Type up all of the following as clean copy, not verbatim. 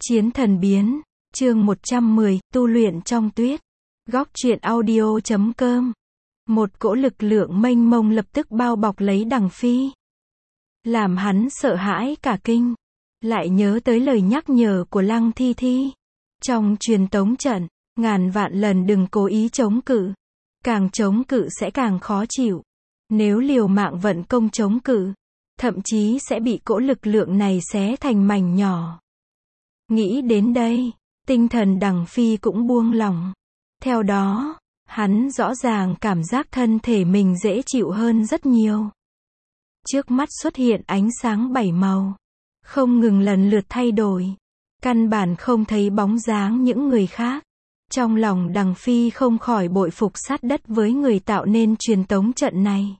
Chiến thần biến, chương 110, tu luyện trong tuyết. Góc truyện audio.com. Một cỗ lực lượng mênh mông lập tức bao bọc lấy Đằng Phi. Làm hắn sợ hãi cả kinh. Lại nhớ tới lời nhắc nhở của Lăng Thi Thi. Trong truyền tống trận, ngàn vạn lần đừng cố ý chống cự. Càng chống cự sẽ càng khó chịu. Nếu liều mạng vận công chống cự, thậm chí sẽ bị cỗ lực lượng này xé thành mảnh nhỏ. Nghĩ đến đây, tinh thần Đằng Phi cũng buông lỏng. Theo đó, hắn rõ ràng cảm giác thân thể mình dễ chịu hơn rất nhiều. Trước mắt xuất hiện ánh sáng 7 màu, không ngừng lần lượt thay đổi. Căn bản không thấy bóng dáng những người khác. Trong lòng Đằng Phi không khỏi bội phục sát đất với người tạo nên truyền tống trận này.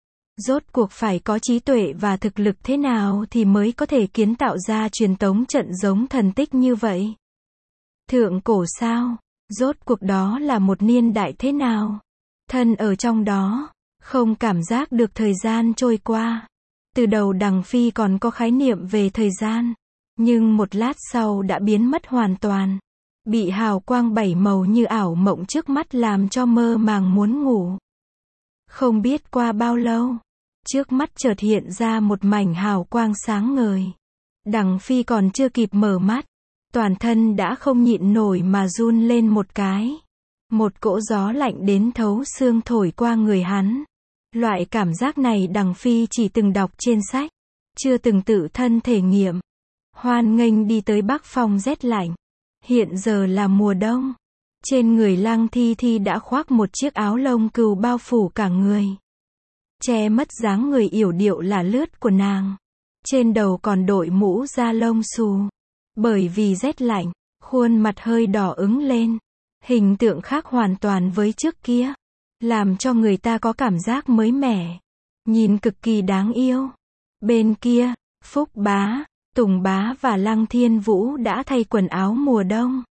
Rốt cuộc phải có trí tuệ và thực lực thế nào thì mới có thể kiến tạo ra truyền tống trận giống thần tích như vậy? Thượng cổ sao? Rốt cuộc đó là một niên đại thế nào? Thân ở trong đó, không cảm giác được thời gian trôi qua. Từ đầu Đằng Phi còn có khái niệm về thời gian, nhưng một lát sau đã biến mất hoàn toàn. Bị hào quang 7 màu như ảo mộng trước mắt làm cho mơ màng muốn ngủ. Không biết qua bao lâu, trước mắt chợt hiện ra một mảnh hào quang sáng ngời. Đằng Phi còn chưa kịp mở mắt, toàn thân đã không nhịn nổi mà run lên một cái. Một cỗ gió lạnh đến thấu xương thổi qua người hắn. Loại cảm giác này Đằng Phi chỉ từng đọc trên sách, chưa từng tự thân thể nghiệm. Hoan nghênh đi tới Bắc Phong rét lạnh. Hiện giờ là mùa đông. Trên người Lăng Thi Thi đã khoác một chiếc áo lông cừu bao phủ cả người, che mất dáng người yểu điệu là lướt của nàng. Trên đầu còn đội mũ da lông xù. Bởi vì rét lạnh, khuôn mặt hơi đỏ ửng lên. Hình tượng khác hoàn toàn với trước kia, làm cho người ta có cảm giác mới mẻ, nhìn cực kỳ đáng yêu. Bên kia, Phúc Bá, Tùng Bá và Lăng Thiên Vũ đã thay quần áo mùa đông.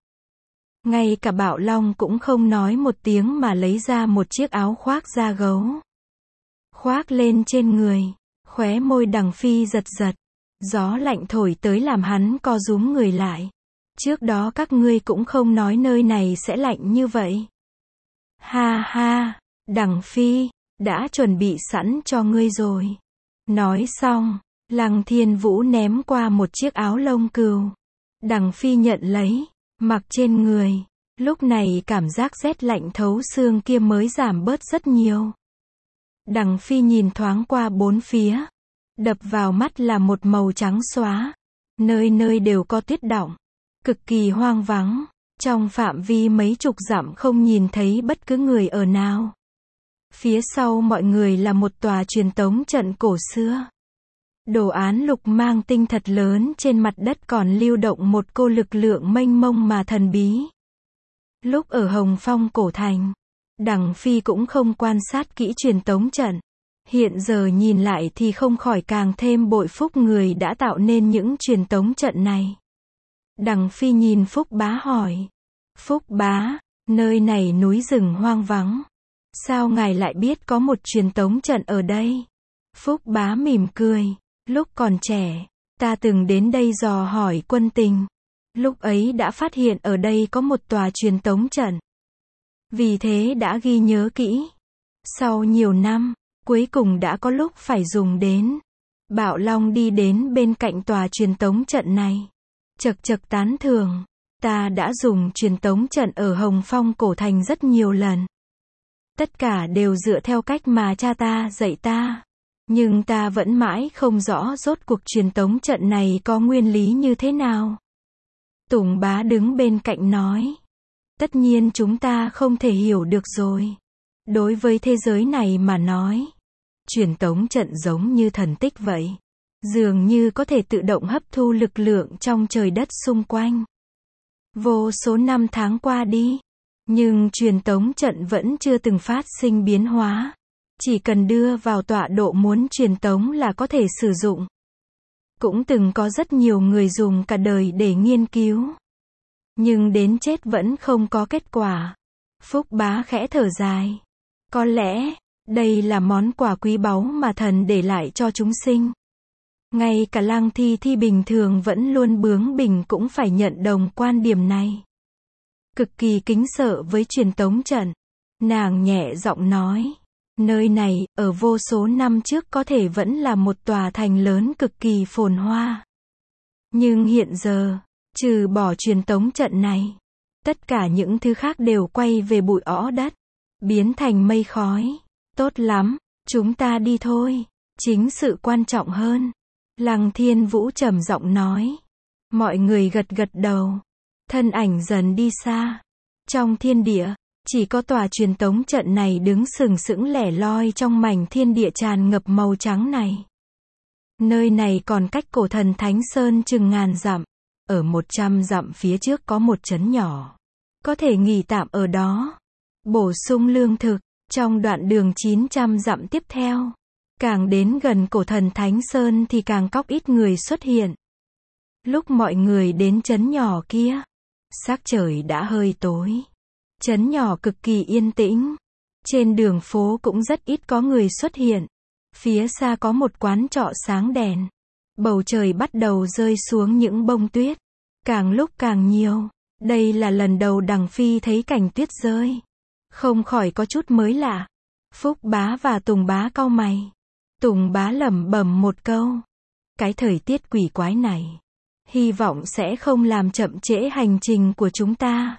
Ngay cả Bạo Long cũng không nói một tiếng mà lấy ra một chiếc áo khoác da gấu, khoác lên trên người. Khóe môi Đằng Phi giật giật. Gió lạnh thổi tới làm hắn co rúm người lại. Trước đó các ngươi cũng không nói nơi này sẽ lạnh như vậy. Ha ha, Đằng Phi, đã chuẩn bị sẵn cho ngươi rồi. Nói xong, Lăng Thiên Vũ ném qua một chiếc áo lông cừu. Đằng Phi nhận lấy, mặc trên người. Lúc này cảm giác rét lạnh thấu xương kia mới giảm bớt rất nhiều. Đằng Phi nhìn thoáng qua bốn phía. Đập vào mắt là một màu trắng xóa. Nơi nơi đều có tuyết đọng. Cực kỳ hoang vắng. Trong phạm vi mấy chục dặm không nhìn thấy bất cứ người ở nào. Phía sau mọi người là một tòa truyền tống trận cổ xưa. Đồ án lục mang tinh thật lớn trên mặt đất còn lưu động một cỗ lực lượng mênh mông mà thần bí. Lúc ở Hồng Phong cổ thành, Đằng Phi cũng không quan sát kỹ truyền tống trận. Hiện giờ nhìn lại thì không khỏi càng thêm bội phục người đã tạo nên những truyền tống trận này. Đằng Phi nhìn Phúc Bá hỏi. Phúc Bá, nơi này núi rừng hoang vắng. Sao ngài lại biết có một truyền tống trận ở đây? Phúc Bá mỉm cười. Lúc còn trẻ, ta từng đến đây dò hỏi quân tình. Lúc ấy đã phát hiện ở đây có một tòa truyền tống trận. Vì thế đã ghi nhớ kỹ. Sau nhiều năm, cuối cùng đã có lúc phải dùng đến. Bạo Long đi đến bên cạnh tòa truyền tống trận này. Chậc chậc tán thưởng. Ta đã dùng truyền tống trận ở Hồng Phong cổ thành rất nhiều lần. Tất cả đều dựa theo cách mà cha ta dạy ta. Nhưng ta vẫn mãi không rõ rốt cuộc truyền tống trận này có nguyên lý như thế nào. Tùng Bá đứng bên cạnh nói. Tất nhiên chúng ta không thể hiểu được rồi. Đối với thế giới này mà nói, truyền tống trận giống như thần tích vậy. Dường như có thể tự động hấp thu lực lượng trong trời đất xung quanh. Vô số năm tháng qua đi, nhưng truyền tống trận vẫn chưa từng phát sinh biến hóa. Chỉ cần đưa vào tọa độ muốn truyền tống là có thể sử dụng. Cũng từng có rất nhiều người dùng cả đời để nghiên cứu. Nhưng đến chết vẫn không có kết quả. Phúc Bá khẽ thở dài. Có lẽ, đây là món quà quý báu mà thần để lại cho chúng sinh. Ngay cả Lăng Thi Thi bình thường vẫn luôn bướng bỉnh cũng phải nhận đồng quan điểm này. Cực kỳ kính sợ với truyền tống trận. Nàng nhẹ giọng nói. Nơi này, ở vô số năm trước có thể vẫn là một tòa thành lớn cực kỳ phồn hoa. Nhưng hiện giờ, trừ bỏ truyền tống trận này, tất cả những thứ khác đều quay về bụi õ đất, biến thành mây khói. Tốt lắm, chúng ta đi thôi. Chính sự quan trọng hơn. Lăng Thiên Vũ trầm giọng nói. Mọi người gật gật đầu. Thân ảnh dần đi xa. Trong thiên địa, chỉ có tòa truyền tống trận này đứng sừng sững lẻ loi trong mảnh thiên địa tràn ngập màu trắng này. Nơi này còn cách cổ thần Thánh Sơn chừng ngàn dặm. Ở 100 dặm phía trước có một trấn nhỏ. Có thể nghỉ tạm ở đó. Bổ sung lương thực. Trong đoạn đường 900 dặm tiếp theo. Càng đến gần cổ thần Thánh Sơn thì càng có ít người xuất hiện. Lúc mọi người đến trấn nhỏ kia, sắc trời đã hơi tối. Trấn nhỏ cực kỳ yên tĩnh. Trên đường phố cũng rất ít có người xuất hiện. Phía xa có một quán trọ sáng đèn. Bầu trời bắt đầu rơi xuống những bông tuyết. Càng lúc càng nhiều. Đây là lần đầu Đằng Phi thấy cảnh tuyết rơi. Không khỏi có chút mới lạ. Phúc Bá và Tùng Bá cau mày. Tùng Bá lẩm bẩm một câu. Cái thời tiết quỷ quái này. Hy vọng sẽ không làm chậm trễ hành trình của chúng ta.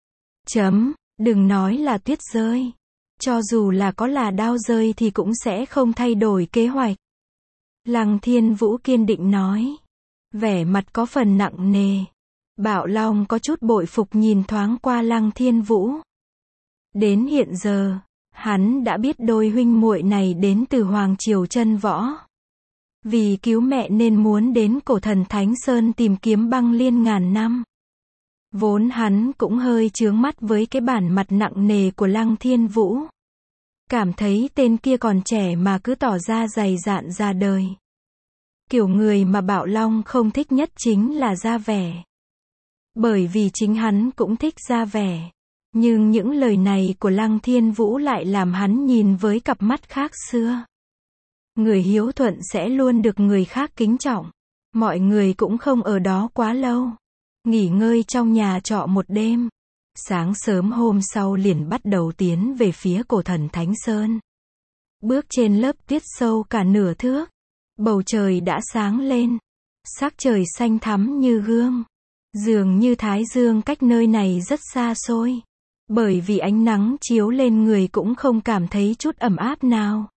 Đừng nói là tuyết rơi. Cho dù là có là đao rơi thì cũng sẽ không thay đổi kế hoạch. Lăng Thiên Vũ kiên định nói. Vẻ mặt có phần nặng nề. Bạo Long có chút bội phục nhìn thoáng qua Lăng Thiên Vũ. Đến hiện giờ, hắn đã biết đôi huynh muội này đến từ Hoàng Triều Chân Võ. Vì cứu mẹ nên muốn đến cổ thần Thánh Sơn tìm kiếm băng liên ngàn năm. Vốn hắn cũng hơi chướng mắt với cái bản mặt nặng nề của Lăng Thiên Vũ. Cảm thấy tên kia còn trẻ mà cứ tỏ ra dày dạn ra đời. Kiểu người mà Bạo Long không thích nhất chính là ra vẻ. Bởi vì chính hắn cũng thích ra vẻ. Nhưng những lời này của Lăng Thiên Vũ lại làm hắn nhìn với cặp mắt khác xưa. Người hiếu thuận sẽ luôn được người khác kính trọng. Mọi người cũng không ở đó quá lâu. Nghỉ ngơi trong nhà trọ một đêm. Sáng sớm hôm sau liền bắt đầu tiến về phía cổ thần Thánh Sơn. Bước trên lớp tuyết sâu cả nửa thước. Bầu trời đã sáng lên. Sắc trời xanh thắm như gương. Dường như Thái Dương cách nơi này rất xa xôi. Bởi vì ánh nắng chiếu lên người cũng không cảm thấy chút ẩm áp nào.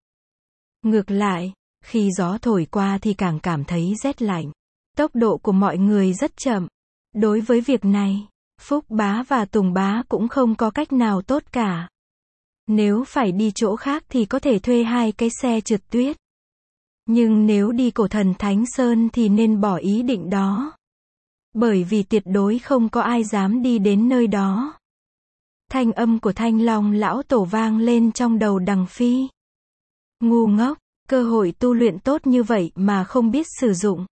Ngược lại, khi gió thổi qua thì càng cảm thấy rét lạnh. Tốc độ của mọi người rất chậm. Đối với việc này, Phúc Bá và Tùng Bá cũng không có cách nào tốt cả. Nếu phải đi chỗ khác thì có thể thuê 2 cái xe trượt tuyết. Nhưng nếu đi cổ thần Thánh Sơn thì nên bỏ ý định đó. Bởi vì tuyệt đối không có ai dám đi đến nơi đó. Thanh âm của Thanh Long lão tổ vang lên trong đầu Đằng Phi. Ngu ngốc, cơ hội tu luyện tốt như vậy mà không biết sử dụng.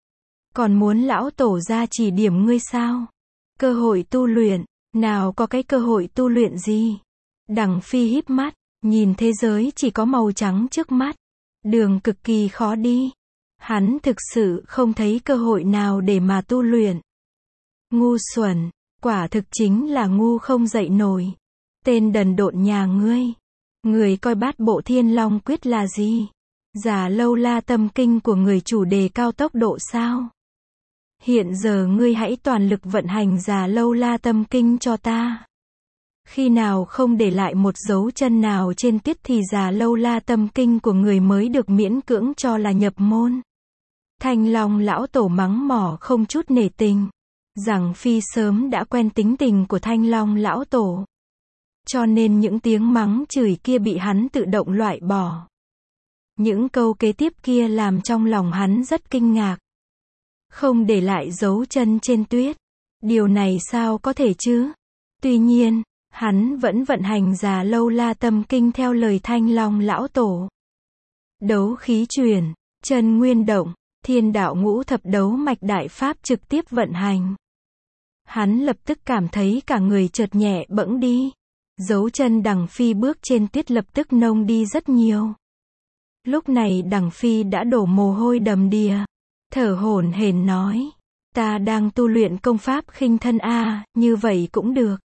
Còn muốn lão tổ ra chỉ điểm ngươi sao? Cơ hội tu luyện, nào có cái cơ hội tu luyện gì? Đằng Phi híp mắt, nhìn thế giới chỉ có màu trắng trước mắt. Đường cực kỳ khó đi. Hắn thực sự không thấy cơ hội nào để mà tu luyện. Ngu xuẩn, quả thực chính là ngu không dậy nổi. Tên đần độn nhà ngươi. Người coi Bát Bộ Thiên Long Quyết là gì? Già Lâu La Tâm Kinh của người chủ đề cao tốc độ sao? Hiện giờ ngươi hãy toàn lực vận hành Già Lâu La Tâm Kinh cho ta. Khi nào không để lại một dấu chân nào trên tuyết thì Già Lâu La Tâm Kinh của người mới được miễn cưỡng cho là nhập môn. Thanh Long lão tổ mắng mỏ không chút nể tình. Rằng Phi sớm đã quen tính tình của Thanh Long lão tổ. Cho nên những tiếng mắng chửi kia bị hắn tự động loại bỏ. Những câu kế tiếp kia làm trong lòng hắn rất kinh ngạc. Không để lại dấu chân trên tuyết. Điều này sao có thể chứ? Tuy nhiên, hắn vẫn vận hành Già Lâu La Tâm Kinh theo lời Thanh Long lão tổ. Đấu khí truyền, chân nguyên động, thiên đạo ngũ thập đấu mạch đại pháp trực tiếp vận hành. Hắn lập tức cảm thấy cả người chợt nhẹ bẫng đi. Dấu chân Đằng Phi bước trên tuyết lập tức nông đi rất nhiều. Lúc này Đằng Phi đã đổ mồ hôi đầm đìa. thở hổn hển nói. Ta đang tu luyện công pháp khinh thân a, như vậy cũng được.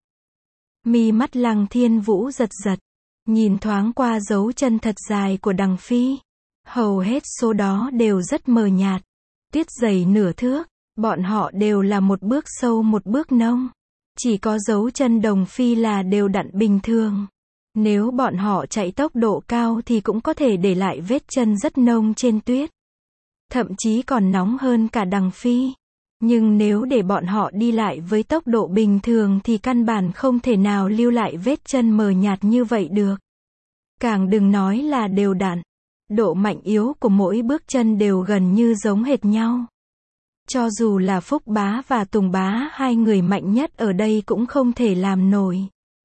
Mi mắt Lăng Thiên Vũ giật giật, nhìn thoáng qua dấu chân thật dài của Đằng Phi. Hầu hết số đó đều rất mờ nhạt, tuyết dày nửa thước, bọn họ đều là một bước sâu một bước nông. Chỉ có dấu chân Đồng Phi là đều đặn bình thường. Nếu bọn họ chạy tốc độ cao thì cũng có thể để lại vết chân rất nông trên tuyết. Thậm chí còn nóng hơn cả Đằng Phi. Nhưng nếu để bọn họ đi lại với tốc độ bình thường thì căn bản không thể nào lưu lại vết chân mờ nhạt như vậy được. Càng đừng nói là đều đặn. Độ mạnh yếu của mỗi bước chân đều gần như giống hệt nhau. Cho dù là Phúc Bá và Tùng Bá, hai người mạnh nhất ở đây cũng không thể làm nổi.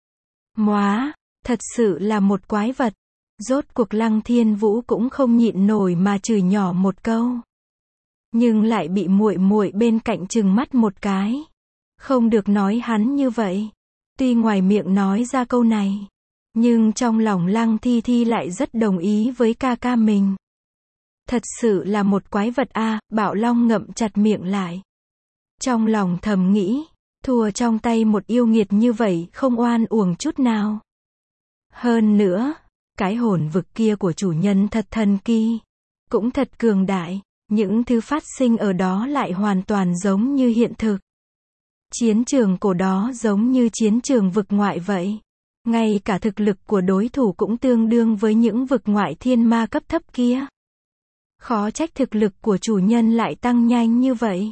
Móa, thật sự là một quái vật. Rốt cuộc Lăng Thiên Vũ cũng không nhịn nổi mà chửi nhỏ một câu. Nhưng lại bị muội muội bên cạnh trừng mắt một cái. Không được nói hắn như vậy. Tuy ngoài miệng nói ra câu này, nhưng trong lòng Lăng Thi Thi lại rất đồng ý với ca ca mình. Thật sự là một quái vật a, Bảo Long ngậm chặt miệng lại. Trong lòng thầm nghĩ, thua trong tay một yêu nghiệt như vậy không oan uổng chút nào. Hơn nữa, cái hồn vực kia của chủ nhân thật thần kỳ, cũng thật cường đại, những thứ phát sinh ở đó lại hoàn toàn giống như hiện thực. Chiến trường cổ đó giống như chiến trường vực ngoại vậy. Ngay cả thực lực của đối thủ cũng tương đương với những vực ngoại thiên ma cấp thấp kia. Khó trách thực lực của chủ nhân lại tăng nhanh như vậy.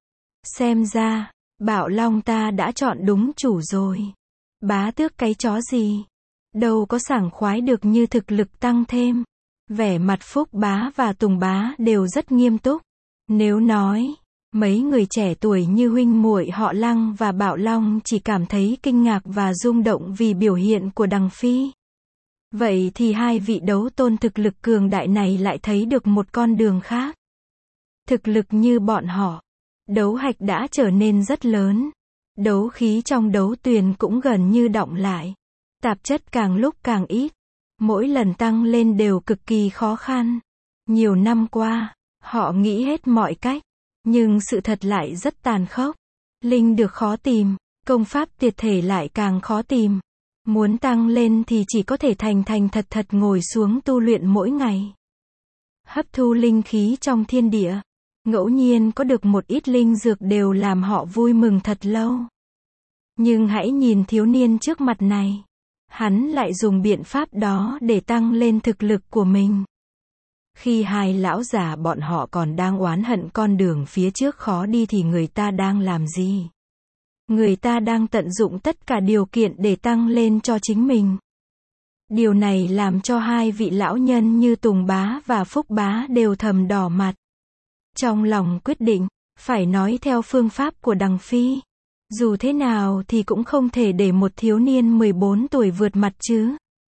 Xem ra, Bảo Long ta đã chọn đúng chủ rồi. Bá tước cái chó gì? Đâu có sảng khoái được như thực lực tăng thêm. Vẻ mặt Phúc Bá và Tùng Bá đều rất nghiêm túc. Nếu nói, mấy người trẻ tuổi như huynh muội họ Lăng và Bảo Long chỉ cảm thấy kinh ngạc và rung động vì biểu hiện của Đằng Phi. Vậy thì hai vị đấu tôn thực lực cường đại này lại thấy được một con đường khác. Thực lực như bọn họ, đấu hạch đã trở nên rất lớn. Đấu khí trong đấu tuyền cũng gần như đọng lại. Tạp chất càng lúc càng ít. Mỗi lần tăng lên đều cực kỳ khó khăn. Nhiều năm qua, họ nghĩ hết mọi cách. Nhưng sự thật lại rất tàn khốc. Linh được khó tìm, công pháp tuyệt thể lại càng khó tìm. Muốn tăng lên thì chỉ có thể thành thật thật ngồi xuống tu luyện mỗi ngày. Hấp thu linh khí trong thiên địa. Ngẫu nhiên có được một ít linh dược đều làm họ vui mừng thật lâu. Nhưng hãy nhìn thiếu niên trước mặt này. Hắn lại dùng biện pháp đó để tăng lên thực lực của mình. Khi hai lão già bọn họ còn đang oán hận con đường phía trước khó đi thì người ta đang làm gì? Người ta đang tận dụng tất cả điều kiện để tăng lên cho chính mình. Điều này làm cho hai vị lão nhân như Tùng Bá và Phúc Bá đều thầm đỏ mặt. Trong lòng quyết định, phải nói theo phương pháp của Đằng Phi. Dù thế nào thì cũng không thể để một thiếu niên 14 tuổi vượt mặt chứ.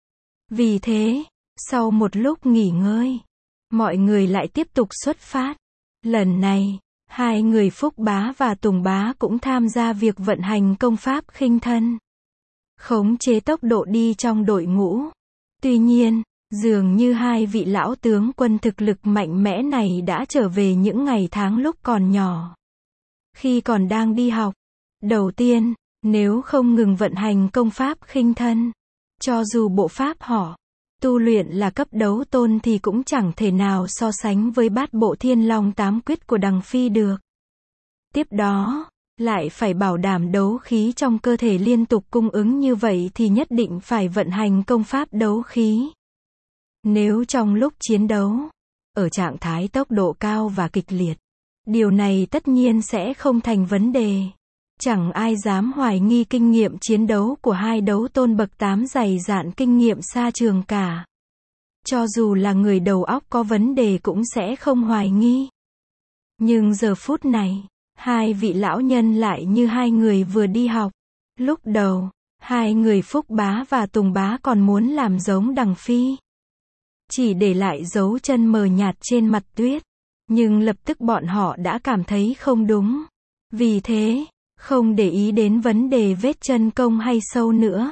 Vì thế, sau một lúc nghỉ ngơi, mọi người lại tiếp tục xuất phát. Lần này, hai người Phúc Bá và Tùng Bá cũng tham gia việc vận hành công pháp khinh thân. Khống chế tốc độ đi trong đội ngũ. Tuy nhiên, dường như hai vị lão tướng quân thực lực mạnh mẽ này đã trở về những ngày tháng lúc còn nhỏ. Khi còn đang đi học, đầu tiên, nếu không ngừng vận hành công pháp khinh thân, cho dù bộ pháp họ tu luyện là cấp đấu tôn thì cũng chẳng thể nào so sánh với bát bộ thiên long tám quyết của Đằng Phi được. Tiếp đó, lại phải bảo đảm đấu khí trong cơ thể liên tục cung ứng như vậy thì nhất định phải vận hành công pháp đấu khí. Nếu trong lúc chiến đấu, ở trạng thái tốc độ cao và kịch liệt, điều này tất nhiên sẽ không thành vấn đề. Chẳng ai dám hoài nghi kinh nghiệm chiến đấu của hai đấu tôn bậc 8 dày dạn kinh nghiệm xa trường cả. Cho dù là người đầu óc có vấn đề cũng sẽ không hoài nghi. Nhưng giờ phút này, hai vị lão nhân lại như hai người vừa đi học. Lúc đầu, hai người Phúc Bá và Tùng Bá còn muốn làm giống Đằng Phi. Chỉ để lại dấu chân mờ nhạt trên mặt tuyết. Nhưng lập tức bọn họ đã cảm thấy không đúng. Vì thế, không để ý đến vấn đề vết chân công hay sâu nữa.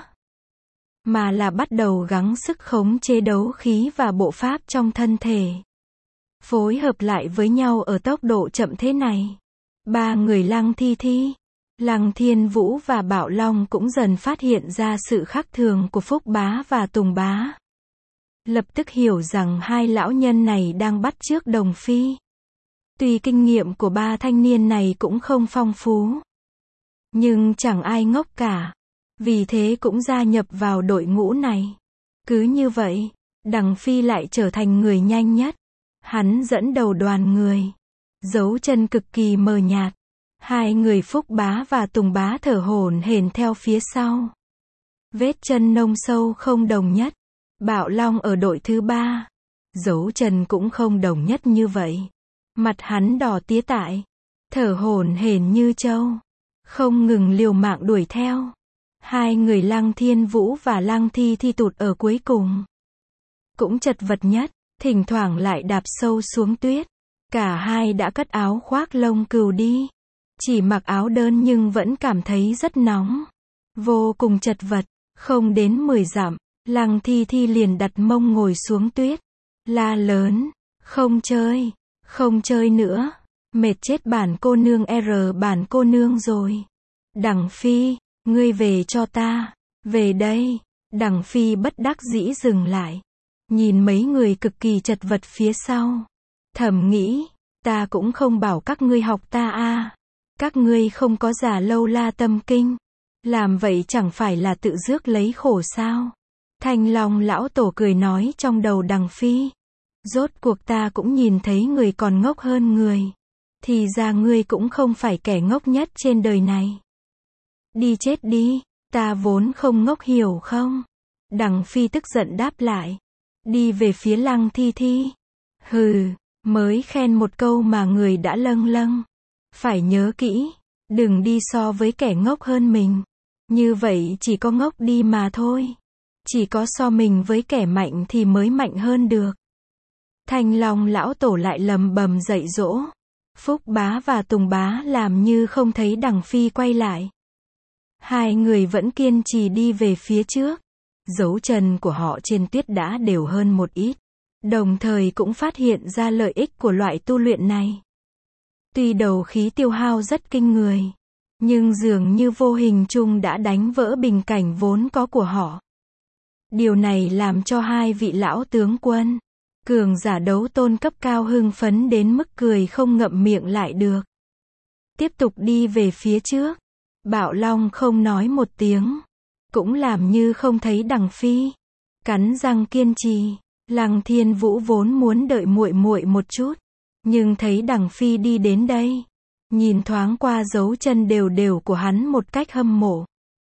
Mà là bắt đầu gắng sức khống chế đấu khí và bộ pháp trong thân thể. phối hợp lại với nhau ở tốc độ chậm thế này. Ba người Lăng Thi Thi, Lăng Thiên Vũ và Bảo Long cũng dần phát hiện ra sự khác thường của Phúc Bá và Tùng Bá. Lập tức hiểu rằng hai lão nhân này đang bắt chước Đồng Phi. Tuy kinh nghiệm của ba thanh niên này cũng không phong phú, nhưng chẳng ai ngốc cả. Vì thế cũng gia nhập vào đội ngũ này. Cứ như vậy, Đằng Phi lại trở thành người nhanh nhất. Hắn dẫn đầu đoàn người. Dấu chân cực kỳ mờ nhạt. Hai người Phúc Bá và Tùng Bá thở hổn hển theo phía sau. Vết chân nông sâu không đồng nhất. Bảo Long ở đội thứ 3. Dấu chân cũng không đồng nhất như vậy. Mặt hắn đỏ tía tại. Thở hổn hển như trâu. Không ngừng liều mạng đuổi theo. Hai người Lăng Thiên Vũ và Lăng Thi Thi tụt ở cuối cùng. Cũng chật vật nhất, thỉnh thoảng lại đạp sâu xuống tuyết. Cả hai đã cất áo khoác lông cừu đi. Chỉ mặc áo đơn nhưng vẫn cảm thấy rất nóng. Vô cùng chật vật, không đến 10 dặm, Lăng Thi Thi liền đặt mông ngồi xuống tuyết. La lớn, không chơi nữa. Mệt chết bản cô nương bản cô nương rồi. Đằng Phi, ngươi về cho ta. Về đây. Đằng Phi bất đắc dĩ dừng lại. Nhìn mấy người cực kỳ chật vật phía sau. Thầm nghĩ, ta cũng không bảo các ngươi học ta à. Các ngươi không có giả lâu la tâm kinh. Làm vậy chẳng phải là tự rước lấy khổ sao. Thanh Long lão tổ cười nói trong đầu Đằng Phi. Rốt cuộc ta cũng nhìn thấy người còn ngốc hơn người. Thì ra ngươi cũng không phải kẻ ngốc nhất trên đời này. Đi chết đi, ta vốn không ngốc hiểu không? Đằng Phi tức giận đáp lại. Đi về phía Lăng Thi Thi. Hừ, mới khen một câu mà người đã lâng lâng. Phải nhớ kỹ, đừng đi so với kẻ ngốc hơn mình. Như vậy chỉ có ngốc đi mà thôi. Chỉ có so mình với kẻ mạnh thì mới mạnh hơn được. Thanh Long lão tổ lại lầm bầm dạy dỗ. Phúc Bá và Tùng Bá làm như không thấy Đằng Phi quay lại. Hai người vẫn kiên trì đi về phía trước. Dấu chân của họ trên tuyết đã đều hơn một ít. Đồng thời cũng phát hiện ra lợi ích của loại tu luyện này. Tuy đầu khí tiêu hao rất kinh người, nhưng dường như vô hình chung đã đánh vỡ bình cảnh vốn có của họ. Điều này làm cho hai vị lão tướng quân, cường giả đấu tôn cấp cao hưng phấn đến mức cười không ngậm miệng lại được. Tiếp tục đi về phía trước. Bảo Long không nói một tiếng, cũng làm như không thấy Đằng Phi. Cắn răng kiên trì. Lăng Thiên Vũ vốn muốn đợi muội muội một chút, nhưng thấy Đằng Phi đi đến đây, nhìn thoáng qua dấu chân đều đều của hắn một cách hâm mộ.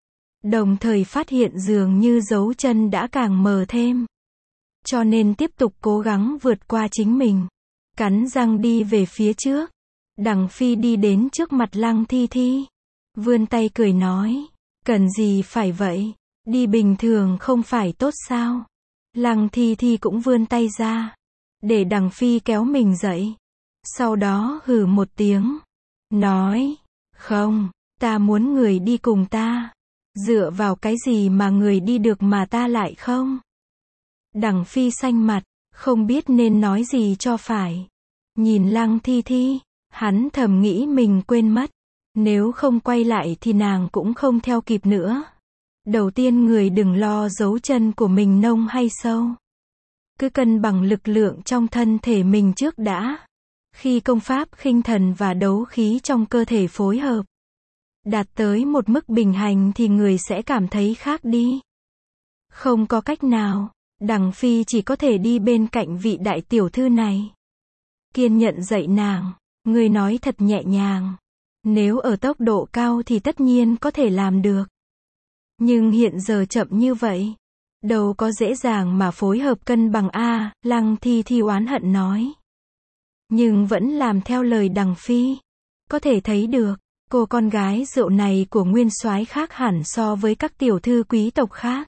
Đồng thời phát hiện dường như dấu chân đã càng mờ thêm. Cho nên tiếp tục cố gắng vượt qua chính mình. Cắn răng đi về phía trước. Đằng Phi đi đến trước mặt Lăng Thi Thi. Vươn tay cười nói. Cần gì phải vậy? Đi bình thường không phải tốt sao? Lăng Thi Thi cũng vươn tay ra. Để Đằng Phi kéo mình dậy. Sau đó hừ một tiếng. Nói. Không, ta muốn người đi cùng ta. Dựa vào cái gì mà người đi được mà ta lại không? Đằng Phi xanh mặt, không biết nên nói gì cho phải. Nhìn Lăng Thi Thi, hắn thầm nghĩ mình quên mất. Nếu không quay lại thì nàng cũng không theo kịp nữa. Đầu tiên người đừng lo dấu chân của mình nông hay sâu. Cứ cân bằng lực lượng trong thân thể mình trước đã. Khi công pháp khinh thần và đấu khí trong cơ thể phối hợp, đạt tới một mức bình hành thì người sẽ cảm thấy khác đi. Không có cách nào, Đằng Phi chỉ có thể đi bên cạnh vị đại tiểu thư này. Kiên nhẫn dạy nàng, người nói thật nhẹ nhàng. Nếu ở tốc độ cao thì tất nhiên có thể làm được. Nhưng hiện giờ chậm như vậy, đâu có dễ dàng mà phối hợp cân bằng a. Lăng Thi Thi oán hận nói. Nhưng vẫn làm theo lời Đằng Phi. Có thể thấy được, cô con gái rượu này của nguyên soái khác hẳn so với các tiểu thư quý tộc khác.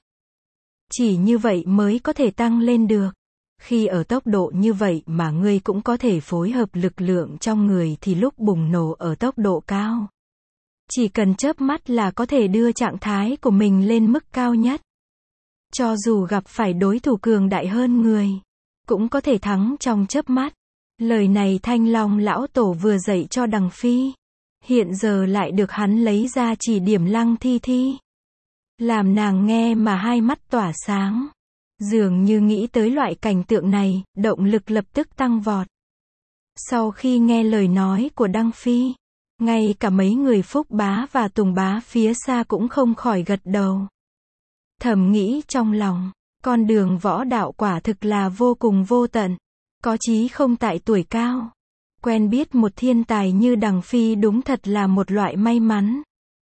Chỉ như vậy mới có thể tăng lên được. Khi ở tốc độ như vậy mà ngươi cũng có thể phối hợp lực lượng trong người thì lúc bùng nổ ở tốc độ cao, chỉ cần chớp mắt là có thể đưa trạng thái của mình lên mức cao nhất. Cho dù gặp phải đối thủ cường đại hơn người, cũng có thể thắng trong chớp mắt. Lời này Thanh Long lão tổ vừa dạy cho Đằng Phi, hiện giờ lại được hắn lấy ra chỉ điểm Lăng Thi Thi. Làm nàng nghe mà hai mắt tỏa sáng. Dường như nghĩ tới loại cảnh tượng này, động lực lập tức tăng vọt. Sau khi nghe lời nói của Đăng Phi, ngay cả mấy người Phúc bá và Tùng bá phía xa cũng không khỏi gật đầu. Thầm nghĩ trong lòng, con đường võ đạo quả thực là vô cùng vô tận. Có chí không tại tuổi cao. Quen biết một thiên tài như Đằng Phi đúng thật là một loại may mắn.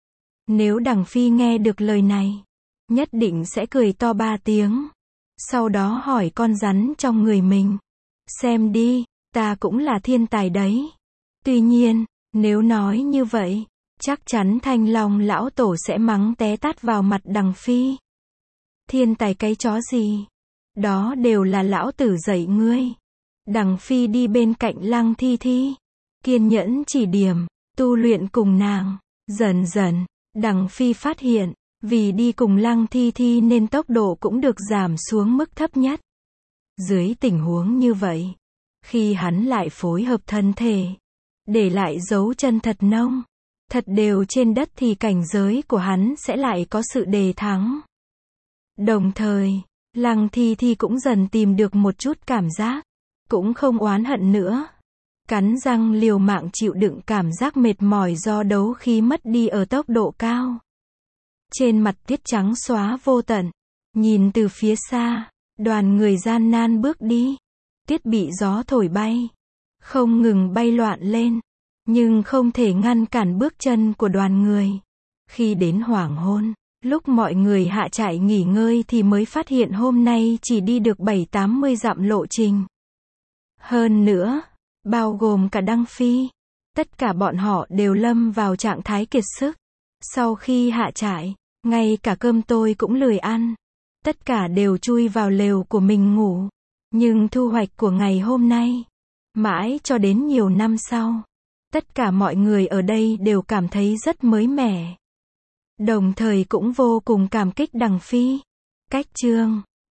Nếu Đằng Phi nghe được lời này, nhất định sẽ cười to 3 tiếng. Sau đó hỏi con rắn trong người mình. Xem đi, ta cũng là thiên tài đấy. Tuy nhiên, nếu nói như vậy, chắc chắn Thanh Long lão tổ sẽ mắng té tát vào mặt Đằng Phi. Thiên tài cái chó gì? Đó đều là lão tử dạy ngươi. Đằng Phi đi bên cạnh Lăng Thi Thi, kiên nhẫn chỉ điểm, tu luyện cùng nàng. Dần dần, Đằng Phi phát hiện, vì đi cùng Lăng Thi Thi nên tốc độ cũng được giảm xuống mức thấp nhất. Dưới tình huống như vậy, khi hắn lại phối hợp thân thể, để lại dấu chân thật nông, thật đều trên đất thì cảnh giới của hắn sẽ lại có sự đề thắng. Đồng thời, Lăng Thi Thi cũng dần tìm được một chút cảm giác, cũng không oán hận nữa. Cắn răng liều mạng chịu đựng cảm giác mệt mỏi do đấu khí mất đi ở tốc độ cao. Trên mặt tuyết trắng xóa vô tận, nhìn từ phía xa, đoàn người gian nan bước đi. Tuyết bị gió thổi bay, không ngừng bay loạn lên, nhưng không thể ngăn cản bước chân của đoàn người. Khi đến hoàng hôn, lúc mọi người hạ trại nghỉ ngơi thì mới phát hiện hôm nay chỉ đi được 70-80 dặm lộ trình. Hơn nữa, bao gồm cả Đăng Phi, tất cả bọn họ đều lâm vào trạng thái kiệt sức. Sau khi hạ trại, ngay cả cơm tôi cũng lười ăn. Tất cả đều chui vào lều của mình ngủ. Nhưng thu hoạch của ngày hôm nay, mãi cho đến nhiều năm sau, tất cả mọi người ở đây đều cảm thấy rất mới mẻ. Đồng thời cũng vô cùng cảm kích Đằng Phi. Cách chương